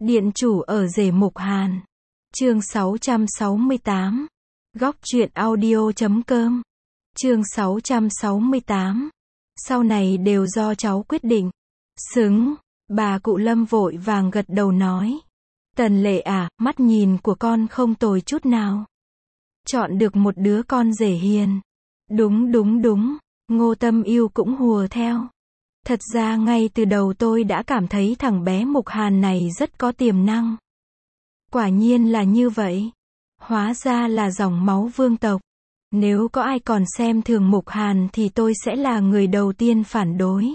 Điện chủ ở rể Mục Hàn. Chương 668. Góc truyện audio.com. Chương 668. Sau này đều do cháu quyết định. Xứng. Bà cụ Lâm vội vàng gật đầu nói. Tần Lệ à, mắt nhìn của con không tồi chút nào. Chọn được một đứa con rể hiền. Đúng. Ngô Tâm Yêu cũng hùa theo. Thật ra ngay từ đầu tôi đã cảm thấy thằng bé Mục Hàn này rất có tiềm năng. Quả nhiên là như vậy. Hóa ra là dòng máu vương tộc. Nếu có ai còn xem thường Mục Hàn thì tôi sẽ là người đầu tiên phản đối.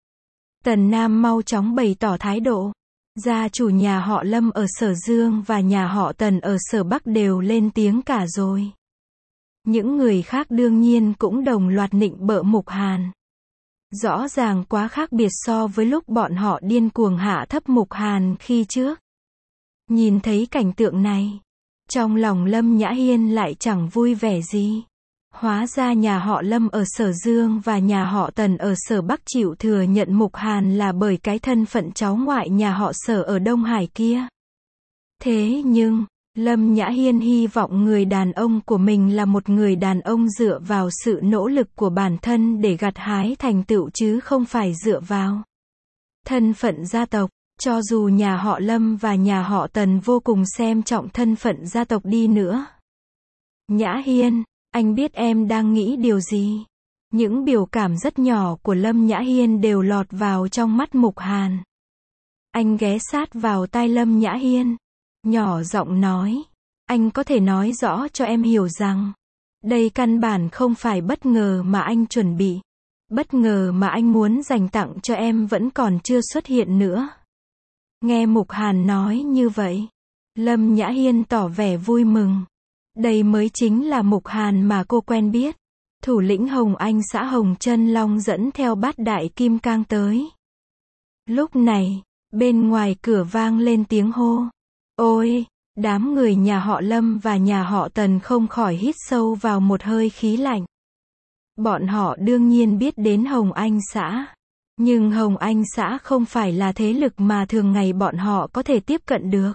Tần Nam mau chóng bày tỏ thái độ. Gia chủ nhà họ Lâm ở Sở Dương và nhà họ Tần ở Sở Bắc đều lên tiếng cả rồi. Những người khác đương nhiên cũng đồng loạt nịnh bợ Mục Hàn. Rõ ràng quá khác biệt so với lúc bọn họ điên cuồng hạ thấp Mục Hàn khi trước. Nhìn thấy cảnh tượng này, trong lòng Lâm Nhã Hiên lại chẳng vui vẻ gì. Hóa ra nhà họ Lâm ở Sở Dương và nhà họ Tần ở Sở Bắc chịu thừa nhận Mục Hàn là bởi cái thân phận cháu ngoại nhà họ Sở ở Đông Hải kia. Thế nhưng, Lâm Nhã Hiên hy vọng người đàn ông của mình là một người đàn ông dựa vào sự nỗ lực của bản thân để gặt hái thành tựu chứ không phải dựa vào thân phận gia tộc. Cho dù nhà họ Lâm và nhà họ Tần vô cùng xem trọng thân phận gia tộc đi nữa. Nhã Hiên, anh biết em đang nghĩ điều gì? Những biểu cảm rất nhỏ của Lâm Nhã Hiên đều lọt vào trong mắt Mục Hàn. Anh ghé sát vào tai Lâm Nhã Hiên, nhỏ giọng nói, anh có thể nói rõ cho em hiểu rằng, đây căn bản không phải bất ngờ mà anh chuẩn bị. Bất ngờ mà anh muốn dành tặng cho em vẫn còn chưa xuất hiện nữa. Nghe Mục Hàn nói như vậy, Lâm Nhã Hiên tỏ vẻ vui mừng. Đây mới chính là Mục Hàn mà cô quen biết. Thủ lĩnh Hồng Anh xã Hồng Chân Long dẫn theo Bát Đại Kim Cang tới. Lúc này, bên ngoài cửa vang lên tiếng hô. Ôi, đám người nhà họ Lâm và nhà họ Tần không khỏi hít sâu vào một hơi khí lạnh. Bọn họ đương nhiên biết đến Hồng Anh xã. Nhưng Hồng Anh xã không phải là thế lực mà thường ngày bọn họ có thể tiếp cận được.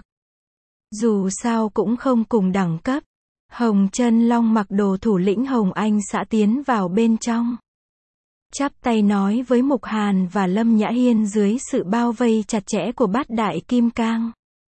Dù sao cũng không cùng đẳng cấp. Hồng Chân Long mặc đồ thủ lĩnh Hồng Anh xã tiến vào bên trong. Chắp tay nói với Mục Hàn và Lâm Nhã Hiên dưới sự bao vây chặt chẽ của Bát Đại Kim Cang.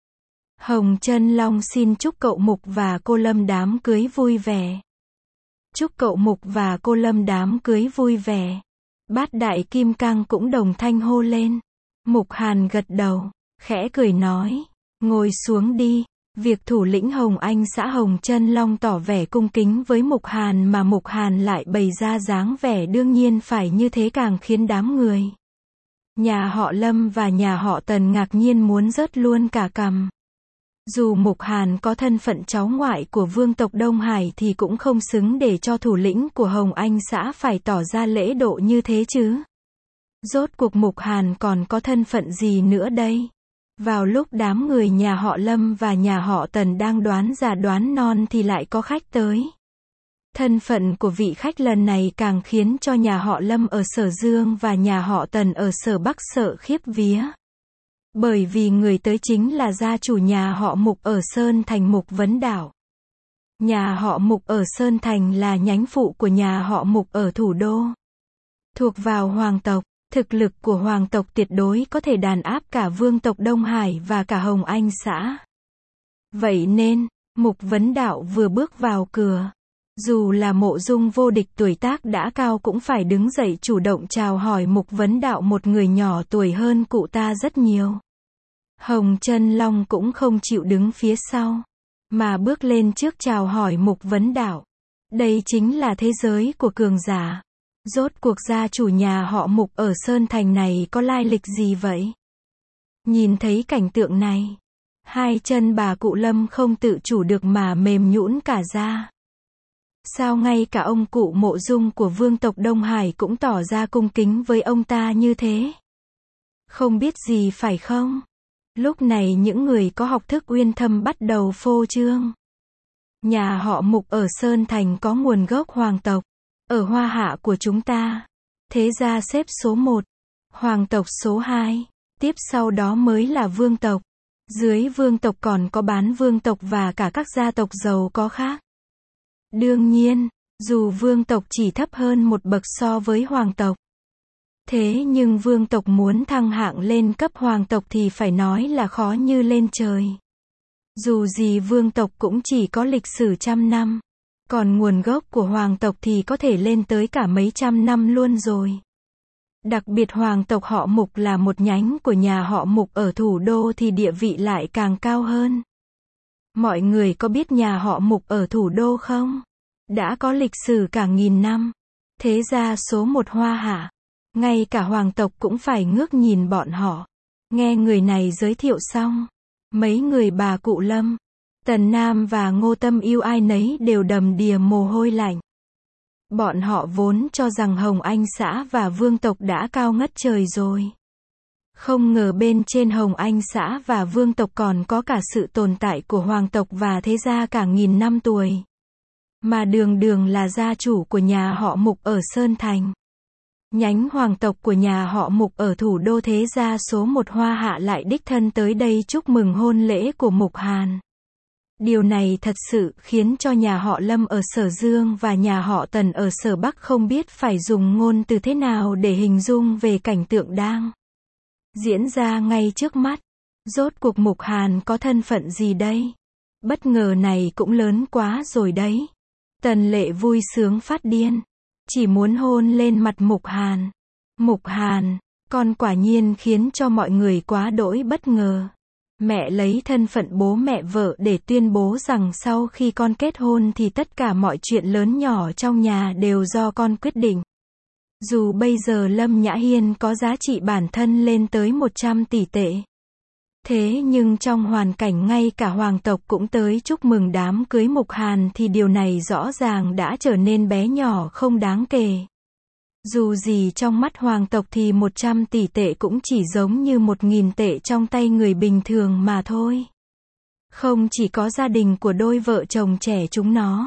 Hồng Chân Long xin chúc cậu Mục và cô Lâm đám cưới vui vẻ. Chúc cậu Mục và cô Lâm đám cưới vui vẻ. Bát Đại Kim Cang cũng đồng thanh hô lên. Mục Hàn gật đầu, khẽ cười nói, ngồi xuống đi. Việc thủ lĩnh Hồng Anh xã Hồng Chân Long tỏ vẻ cung kính với Mục Hàn mà Mục Hàn lại bày ra dáng vẻ đương nhiên phải như thế càng khiến đám người nhà họ Lâm và nhà họ Tần ngạc nhiên muốn rớt luôn cả cằm. Dù Mục Hàn có thân phận cháu ngoại của vương tộc Đông Hải thì cũng không xứng để cho thủ lĩnh của Hồng Anh xã phải tỏ ra lễ độ như thế chứ. Rốt cuộc Mục Hàn còn có thân phận gì nữa đây? Vào lúc đám người nhà họ Lâm và nhà họ Tần đang đoán già đoán non thì lại có khách tới. Thân phận của vị khách lần này càng khiến cho nhà họ Lâm ở Sở Dương và nhà họ Tần ở Sở Bắc sợ khiếp vía. Bởi vì người tới chính là gia chủ nhà họ Mục ở Sơn Thành Mục Vấn Đạo. Nhà họ Mục ở Sơn Thành là nhánh phụ của nhà họ Mục ở thủ đô. Thuộc vào hoàng tộc, thực lực của hoàng tộc tuyệt đối có thể đàn áp cả vương tộc Đông Hải và cả Hồng Anh xã. Vậy nên, Mục Vấn Đạo vừa bước vào cửa, dù là Mộ Dung vô địch tuổi tác đã cao cũng phải đứng dậy chủ động chào hỏi Mục Vấn Đạo, một người nhỏ tuổi hơn cụ ta rất nhiều. Hồng Chân Long cũng không chịu đứng phía sau, mà bước lên trước chào hỏi Mục Vấn Đạo. Đây chính là thế giới của cường giả. Rốt cuộc gia chủ nhà họ Mục ở Sơn Thành này có lai lịch gì vậy? Nhìn thấy cảnh tượng này, hai chân bà cụ Lâm không tự chủ được mà mềm nhũn cả ra. Sao ngay cả ông cụ Mộ Dung của vương tộc Đông Hải cũng tỏ ra cung kính với ông ta như thế? Không biết gì phải không? Lúc này những người có học thức uyên thâm bắt đầu phô trương. Nhà họ Mục ở Sơn Thành có nguồn gốc hoàng tộc. Ở Hoa Hạ của chúng ta, thế gia xếp số 1, hoàng tộc số 2, tiếp sau đó mới là vương tộc. Dưới vương tộc còn có bán vương tộc và cả các gia tộc giàu có khác. Đương nhiên, dù vương tộc chỉ thấp hơn một bậc so với hoàng tộc. Thế nhưng vương tộc muốn thăng hạng lên cấp hoàng tộc thì phải nói là khó như lên trời. Dù gì vương tộc cũng chỉ có lịch sử trăm năm. Còn nguồn gốc của hoàng tộc thì có thể lên tới cả mấy trăm năm luôn rồi. Đặc biệt hoàng tộc họ Mục là một nhánh của nhà họ Mục ở thủ đô thì địa vị lại càng cao hơn. Mọi người có biết nhà họ Mục ở thủ đô không? Đã có lịch sử cả nghìn năm. Thế gia số một Hoa Hạ. Ngay cả hoàng tộc cũng phải ngước nhìn bọn họ. Nghe người này giới thiệu xong, mấy người bà cụ Lâm, Tần Nam và Ngô Tâm Yêu ai nấy đều đầm đìa mồ hôi lạnh. Bọn họ vốn cho rằng Hồng Anh xã và vương tộc đã cao ngất trời rồi. Không ngờ bên trên Hồng Anh xã và vương tộc còn có cả sự tồn tại của hoàng tộc và thế gia cả nghìn năm tuổi. Mà đường đường là gia chủ của nhà họ Mục ở Sơn Thành. Nhánh hoàng tộc của nhà họ Mục ở thủ đô thế gia số một Hoa Hạ lại đích thân tới đây chúc mừng hôn lễ của Mục Hàn. Điều này thật sự khiến cho nhà họ Lâm ở Sở Dương và nhà họ Tần ở Sở Bắc không biết phải dùng ngôn từ thế nào để hình dung về cảnh tượng đang diễn ra ngay trước mắt. Rốt cuộc Mục Hàn có thân phận gì đây? Bất ngờ này cũng lớn quá rồi đấy. Tần Lệ vui sướng phát điên. Chỉ muốn hôn lên mặt Mục Hàn. Mục Hàn, con quả nhiên khiến cho mọi người quá đỗi bất ngờ. Mẹ lấy thân phận bố mẹ vợ để tuyên bố rằng sau khi con kết hôn thì tất cả mọi chuyện lớn nhỏ trong nhà đều do con quyết định. Dù bây giờ Lâm Nhã Hiên có giá trị bản thân lên tới 100 tỷ tệ. Thế nhưng trong hoàn cảnh ngay cả hoàng tộc cũng tới chúc mừng đám cưới Mục Hàn thì điều này rõ ràng đã trở nên bé nhỏ không đáng kể. Dù gì trong mắt hoàng tộc thì 100 tỷ tệ cũng chỉ giống như 1.000 tệ trong tay người bình thường mà thôi. Không chỉ có gia đình của đôi vợ chồng trẻ chúng nó.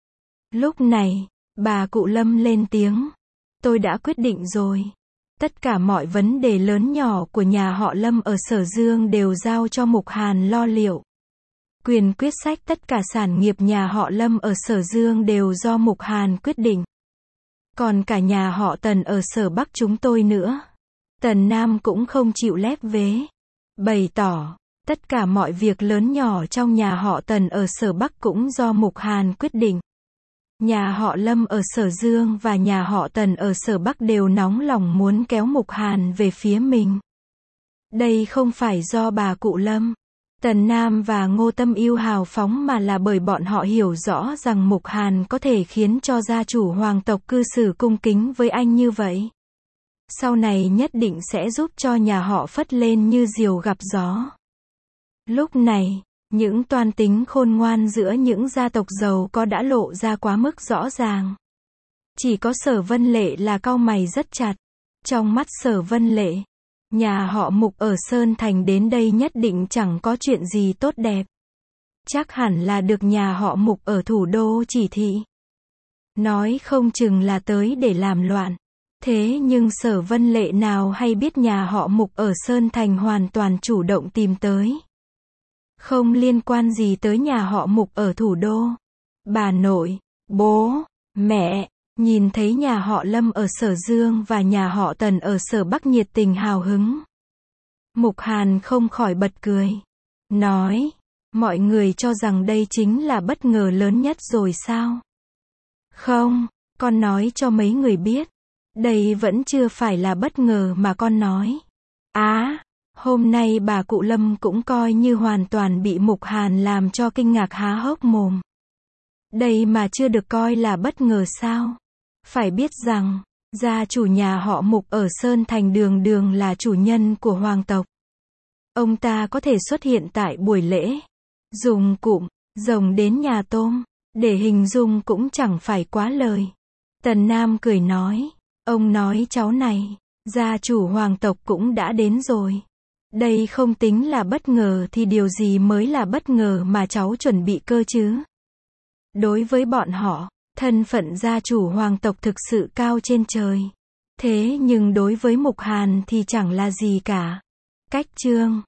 Lúc này, bà cụ Lâm lên tiếng. Tôi đã quyết định rồi. Tất cả mọi vấn đề lớn nhỏ của nhà họ Lâm ở Sở Dương đều giao cho Mục Hàn lo liệu. Quyền quyết sách tất cả sản nghiệp nhà họ Lâm ở Sở Dương đều do Mục Hàn quyết định. Còn cả nhà họ Tần ở Sở Bắc chúng tôi nữa. Tần Nam cũng không chịu lép vế. Bày tỏ, tất cả mọi việc lớn nhỏ trong nhà họ Tần ở Sở Bắc cũng do Mục Hàn quyết định. Nhà họ Lâm ở Sở Dương và nhà họ Tần ở Sở Bắc đều nóng lòng muốn kéo Mục Hàn về phía mình. Đây không phải do bà cụ Lâm, Tần Nam và Ngô Tâm Yêu hào phóng mà là bởi bọn họ hiểu rõ rằng Mục Hàn có thể khiến cho gia chủ hoàng tộc cư xử cung kính với anh như vậy. Sau này nhất định sẽ giúp cho nhà họ phất lên như diều gặp gió. Lúc này, những toan tính khôn ngoan giữa những gia tộc giàu có đã lộ ra quá mức rõ ràng. Chỉ có Sở Vân Lệ là cau mày rất chặt. Trong mắt Sở Vân Lệ, nhà họ Mục ở Sơn Thành đến đây nhất định chẳng có chuyện gì tốt đẹp. Chắc hẳn là được nhà họ Mục ở thủ đô chỉ thị. Nói không chừng là tới để làm loạn. Thế nhưng Sở Vân Lệ nào hay biết nhà họ Mục ở Sơn Thành hoàn toàn chủ động tìm tới. Không liên quan gì tới nhà họ Mục ở thủ đô. Bà nội, bố, mẹ, nhìn thấy nhà họ Lâm ở Sở Dương và nhà họ Tần ở Sở Bắc nhiệt tình hào hứng. Mục Hàn không khỏi bật cười. Nói, mọi người cho rằng đây chính là bất ngờ lớn nhất rồi sao? Không, con nói cho mấy người biết. Đây vẫn chưa phải là bất ngờ mà con nói. Hôm nay bà cụ Lâm cũng coi như hoàn toàn bị Mục Hàn làm cho kinh ngạc há hốc mồm. Đây mà chưa được coi là bất ngờ sao? Phải biết rằng, gia chủ nhà họ Mục ở Sơn Thành đường đường là chủ nhân của hoàng tộc. Ông ta có thể xuất hiện tại buổi lễ. Dùng cụm, rồng đến nhà tôm, để hình dung cũng chẳng phải quá lời. Tần Nam cười nói, ông nói cháu này, gia chủ hoàng tộc cũng đã đến rồi. Đây không tính là bất ngờ thì điều gì mới là bất ngờ mà cháu chuẩn bị cơ chứ? Đối với bọn họ, thân phận gia chủ hoàng tộc thực sự cao trên trời. Thế nhưng đối với Mục Hàn thì chẳng là gì cả. Cách chương